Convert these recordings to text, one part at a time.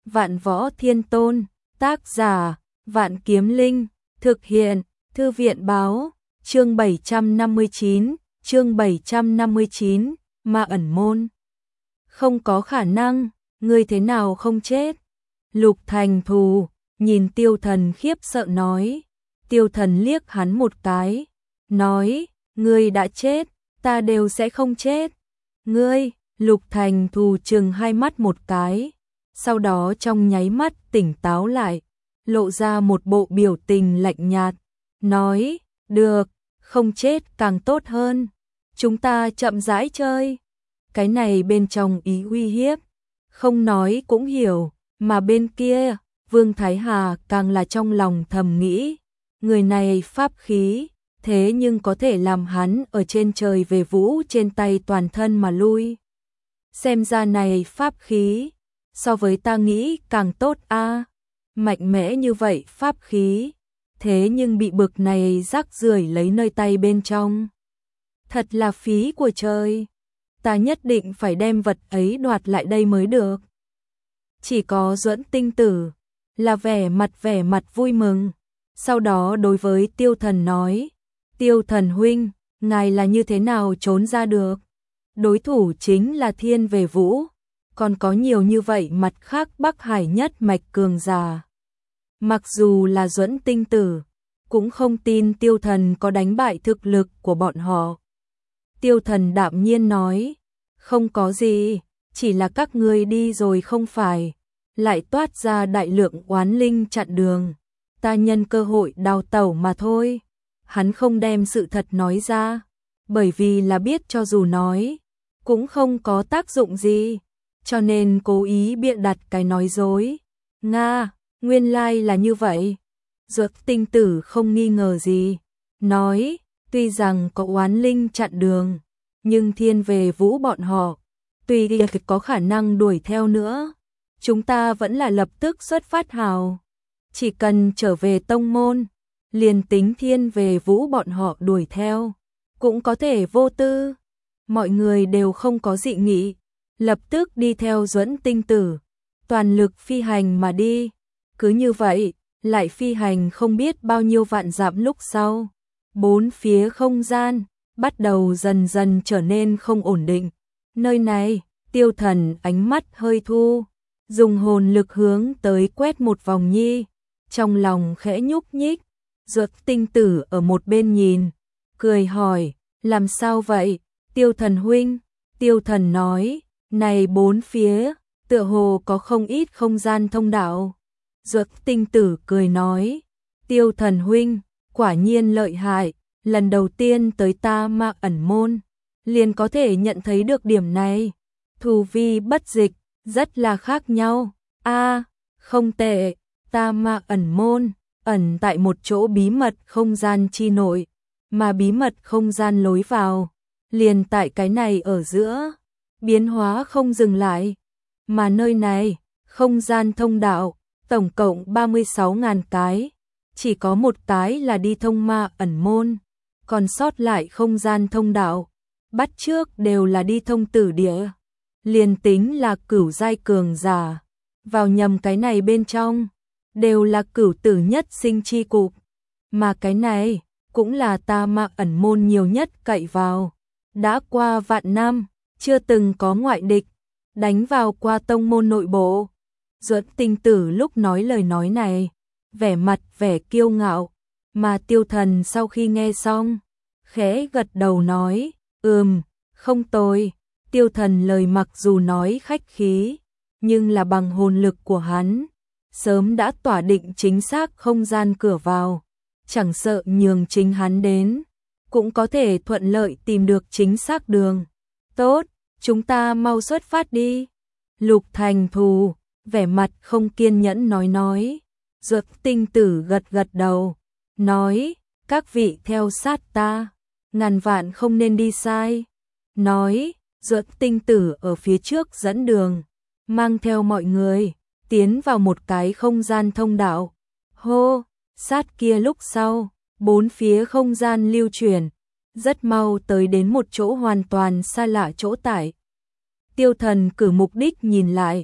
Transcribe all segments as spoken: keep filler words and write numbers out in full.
Vạn Võ Thiên Tôn, tác giả, Vạn Kiếm Linh, thực hiện, Thư viện báo, chương bảy trăm năm mươi chín, chương bảy trăm năm mươi chín, Ma ẩn môn. Không có khả năng, ngươi thế nào không chết? Lục Thành Thù, nhìn Tiêu Thần khiếp sợ nói. Tiêu Thần liếc hắn một cái, nói, ngươi đã chết, ta đều sẽ không chết. Ngươi, Lục Thành Thù trừng hai mắt một cái, sau đó trong nháy mắt tỉnh táo lại, lộ ra một bộ biểu tình lạnh nhạt, nói, được, không chết càng tốt hơn, chúng ta chậm rãi chơi. Cái này bên trong ý uy hiếp, không nói cũng hiểu, mà bên kia, Vương Thái Hà càng là trong lòng thầm nghĩ, người này pháp khí, thế nhưng có thể làm hắn ở trên trời về vũ trên tay toàn thân mà lui. Xem ra này pháp khí, so với ta nghĩ càng tốt a, mạnh mẽ như vậy pháp khí, thế nhưng bị bực này rác rưởi lấy nơi tay bên trong. Thật là phí của trời, ta nhất định phải đem vật ấy đoạt lại đây mới được. Chỉ có Duẫn Tinh Tử là vẻ mặt vẻ mặt vui mừng, sau đó đối với Tiêu Thần nói, Tiêu Thần huynh, ngài là như thế nào trốn ra được? Đối thủ chính là Thiên Về Vũ, còn có nhiều như vậy mặt khác Bắc Hải nhất mạch cường giả. Mặc dù là Duẫn Tinh Tử, cũng không tin Tiêu Thần có đánh bại thực lực của bọn họ. Tiêu Thần đạm nhiên nói, không có gì, chỉ là các ngươi đi rồi không phải, lại toát ra đại lượng oán linh chặn đường, ta nhân cơ hội đào tẩu mà thôi. Hắn không đem sự thật nói ra, bởi vì là biết cho dù nói, cũng không có tác dụng gì, cho nên cố ý bịa đặt cái nói dối. Nga, nguyên lai là như vậy. Duẫn Tinh Tử không nghi ngờ gì, nói, tuy rằng có oán linh chặn đường, nhưng Thiên Về Vũ bọn họ, tuy có khả năng đuổi theo nữa, chúng ta vẫn là lập tức xuất phát hào. Chỉ cần trở về tông môn, liền tính Thiên Về Vũ bọn họ đuổi theo, cũng có thể vô tư. Mọi người đều không có dị nghị, lập tức đi theo Duẫn Tinh Tử, toàn lực phi hành mà đi. Cứ như vậy, lại phi hành không biết bao nhiêu vạn dặm lúc sau, bốn phía không gian bắt đầu dần dần trở nên không ổn định. Nơi này, Tiêu Thần ánh mắt hơi thu, dùng hồn lực hướng tới quét một vòng nhi, trong lòng khẽ nhúc nhích. Duẫn Tinh Tử ở một bên nhìn, cười hỏi, làm sao vậy, Tiêu Thần huynh? Tiêu Thần nói, này bốn phía, tựa hồ có không ít không gian thông đạo. Duẫn Tinh Tử cười nói, Tiêu Thần huynh, quả nhiên lợi hại, lần đầu tiên tới ta Ma ẩn môn, liền có thể nhận thấy được điểm này. Thù vi bất dịch, rất là khác nhau. A, không tệ, ta Ma ẩn môn ẩn tại một chỗ bí mật không gian chi nội, mà bí mật không gian lối vào, liền tại cái này ở giữa, biến hóa không dừng lại. Mà nơi này, không gian thông đạo, tổng cộng ba mươi sáu nghìn cái, chỉ có một cái là đi thông Ma ẩn môn, còn sót lại không gian thông đạo, bắt trước đều là đi thông tử địa. Liền tính là cửu giai cường giả, vào nhầm cái này bên trong, đều là cửu tử nhất sinh chi cục, mà cái này cũng là ta Ma ẩn môn nhiều nhất cậy vào. Đã qua vạn năm, chưa từng có ngoại địch đánh vào qua tông môn nội bộ. Duẫn Tinh Tử lúc nói lời nói này, vẻ mặt vẻ kiêu ngạo, mà Tiêu Thần sau khi nghe xong, khẽ gật đầu nói, ừm, không tồi. Tiêu Thần lời mặc dù nói khách khí, nhưng là bằng hồn lực của hắn, sớm đã tỏa định chính xác không gian cửa vào, chẳng sợ nhường chính hắn đến, cũng có thể thuận lợi tìm được chính xác đường. Tốt, chúng ta mau xuất phát đi. Lục Thành Thù, vẻ mặt không kiên nhẫn nói nói. Duẫn Tinh Tử gật gật đầu, nói, các vị theo sát ta, ngàn vạn không nên đi sai. Nói, Duẫn Tinh Tử ở phía trước dẫn đường, mang theo mọi người, tiến vào một cái không gian thông đạo. Hô, sát kia lúc sau, bốn phía không gian lưu chuyển, rất mau tới đến một chỗ hoàn toàn xa lạ chỗ tại. Tiêu Thần cử mục đích nhìn lại,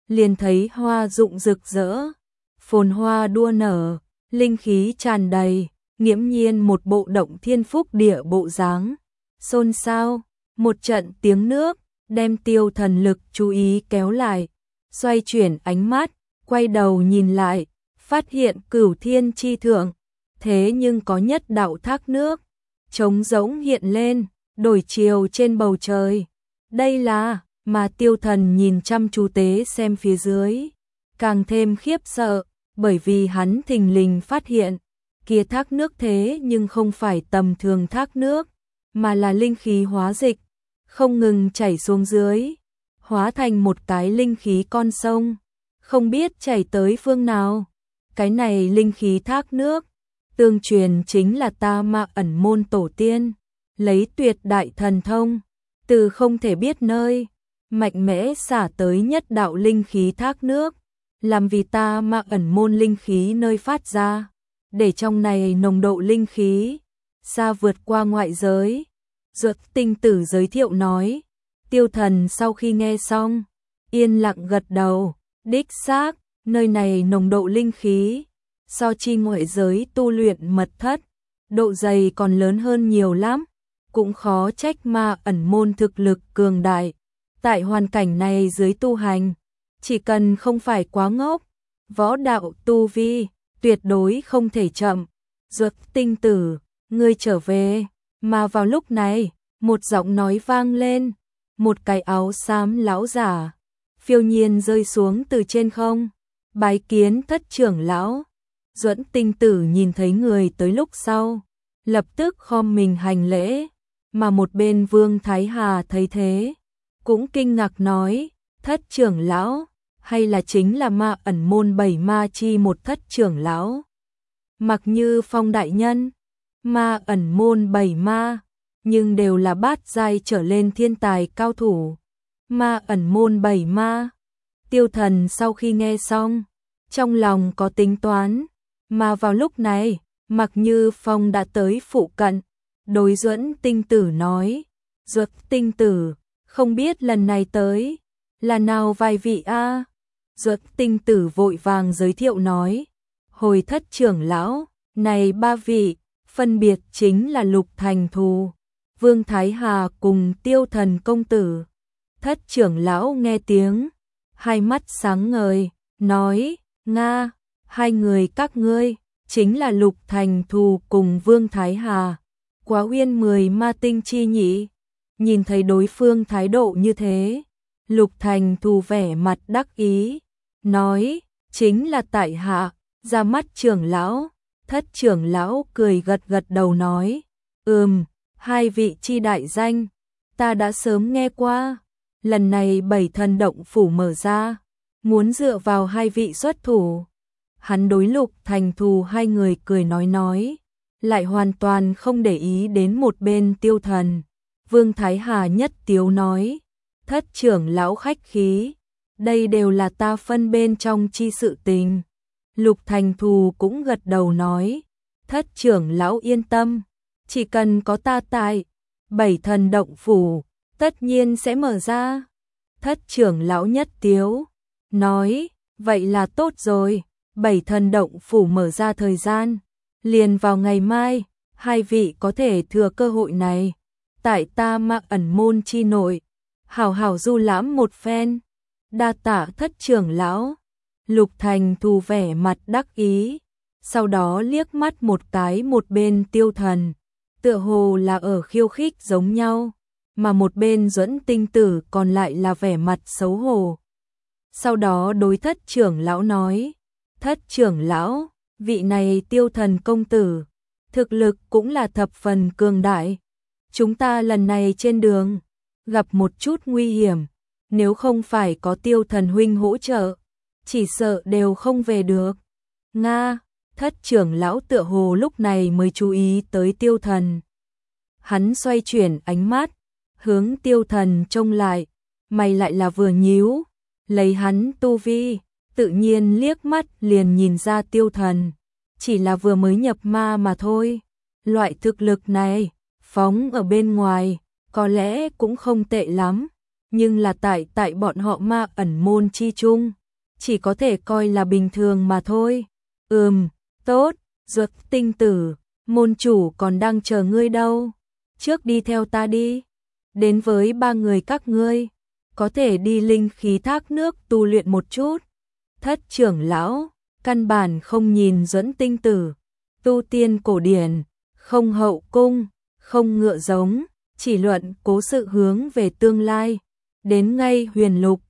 liền thấy hoa rụng rực rỡ, phồn hoa đua nở, linh khí tràn đầy, nghiễm nhiên một bộ động thiên phúc địa bộ dáng. Xôn xao, một trận tiếng nước, đem Tiêu Thần lực chú ý kéo lại, xoay chuyển ánh mắt, quay đầu nhìn lại, phát hiện Cửu Thiên chi thượng, thế nhưng có nhất đạo thác nước, trống rỗng hiện lên, đổi chiều trên bầu trời. Đây là, mà Tiêu Thần nhìn chăm chú tế xem phía dưới, càng thêm khiếp sợ, bởi vì hắn thình lình phát hiện, kia thác nước thế nhưng không phải tầm thường thác nước, mà là linh khí hóa dịch, không ngừng chảy xuống dưới, hóa thành một cái linh khí con sông, không biết chảy tới phương nào. Cái này linh khí thác nước, tương truyền chính là ta Ma Ẩn môn tổ tiên, lấy tuyệt đại thần thông, từ không thể biết nơi, mạnh mẽ xả tới nhất đạo linh khí thác nước, làm vì ta Ma Ẩn môn linh khí nơi phát ra, để trong này nồng độ linh khí xa vượt qua ngoại giới. Duật Tinh Tử giới thiệu nói. Tiêu Thần sau khi nghe xong, yên lặng gật đầu, đích xác, nơi này nồng độ linh khí so chi ngoại giới tu luyện mật thất, độ dày còn lớn hơn nhiều lắm, cũng khó trách Ma Ẩn môn thực lực cường đại. Tại hoàn cảnh này dưới tu hành, chỉ cần không phải quá ngốc, võ đạo tu vi tuyệt đối không thể chậm. Duật Tinh Tử, ngươi trở về. Mà vào lúc này, một giọng nói vang lên, một cái áo xám lão giả phiêu nhiên rơi xuống từ trên không, bái kiến thất trưởng lão. Duẫn Tinh Tử nhìn thấy người tới lúc sau, lập tức khom mình hành lễ, mà một bên Vương Thái Hà thấy thế, cũng kinh ngạc nói, thất trưởng lão, hay là chính là Ma Ẩn môn bảy ma chi một thất trưởng lão? Mặc Như Phong đại nhân, Ma Ẩn môn bảy ma, nhưng đều là bát giai trở lên thiên tài cao thủ. Ma Ẩn môn bảy ma. Tiêu Thần sau khi nghe xong, trong lòng có tính toán, mà vào lúc này, Mặc Như Phong đã tới phụ cận, đối Duẫn Tinh Tử nói, Duẫn Tinh Tử, không biết lần này tới, là nào vài vị a? À? Duẫn Tinh Tử vội vàng giới thiệu nói, hồi thất trưởng lão, này ba vị, phân biệt chính là Lục Thành Thù, Vương Thái Hà cùng Tiêu Thần công tử. Thất trưởng lão nghe tiếng, hai mắt sáng ngời, nói, Nga, hai người các ngươi, chính là Lục Thành Thù cùng Vương Thái Hà, quá uyên mười ma tinh chi nhỉ. Nhìn thấy đối phương thái độ như thế, Lục Thành Thù vẻ mặt đắc ý, nói, chính là tại hạ, ra mắt trưởng lão. Thất trưởng lão cười gật gật đầu nói, ừm, hai vị chi đại danh, ta đã sớm nghe qua, lần này bảy thần động phủ mở ra, muốn dựa vào hai vị xuất thủ. Hắn đối Lục Thành Thù hai người cười nói nói, lại hoàn toàn không để ý đến một bên Tiêu Thần. Vương Thái Hà nhất tiếu nói, thất trưởng lão khách khí, đây đều là ta phân bên trong chi sự tình. Lục Thành Thù cũng gật đầu nói, thất trưởng lão yên tâm, chỉ cần có ta tại, bảy thần động phủ, tất nhiên sẽ mở ra. Thất trưởng lão nhất tiếu, nói, vậy là tốt rồi, bảy thần động phủ mở ra thời gian, liền vào ngày mai, hai vị có thể thừa cơ hội này, tại ta Ma Ẩn môn chi nội, hảo hảo du lãm một phen. Đa tạ thất trưởng lão. Lục Thành Thù vẻ mặt đắc ý, sau đó liếc mắt một cái một bên Tiêu Thần, tựa hồ là ở khiêu khích giống nhau, mà một bên Duẫn Tinh Tử còn lại là vẻ mặt xấu hổ. Sau đó đối thất trưởng lão nói, thất trưởng lão, vị này Tiêu Thần công tử, thực lực cũng là thập phần cường đại. Chúng ta lần này trên đường, gặp một chút nguy hiểm, nếu không phải có Tiêu Thần huynh hỗ trợ, chỉ sợ đều không về được. Nga, thất trưởng lão tựa hồ lúc này mới chú ý tới Tiêu Thần. Hắn xoay chuyển ánh mắt, hướng Tiêu Thần trông lại, mày lại là vừa nhíu, lấy hắn tu vi, tự nhiên liếc mắt liền nhìn ra Tiêu Thần, chỉ là vừa mới nhập ma mà thôi. Loại thực lực này, phóng ở bên ngoài, có lẽ cũng không tệ lắm, nhưng là tại tại bọn họ ma ẩn môn chi chung, chỉ có thể coi là bình thường mà thôi. Ừm, tốt, Dược tinh tử, môn chủ còn đang chờ ngươi đâu. Trước đi theo ta đi. Đến với ba người các ngươi, có thể đi linh khí thác nước tu luyện một chút. Thất trưởng lão, căn bản không nhìn Duẫn tinh tử, tu tiên cổ điển, không hậu cung, không ngựa giống, chỉ luận cố sự hướng về tương lai. Đến ngay huyền lục,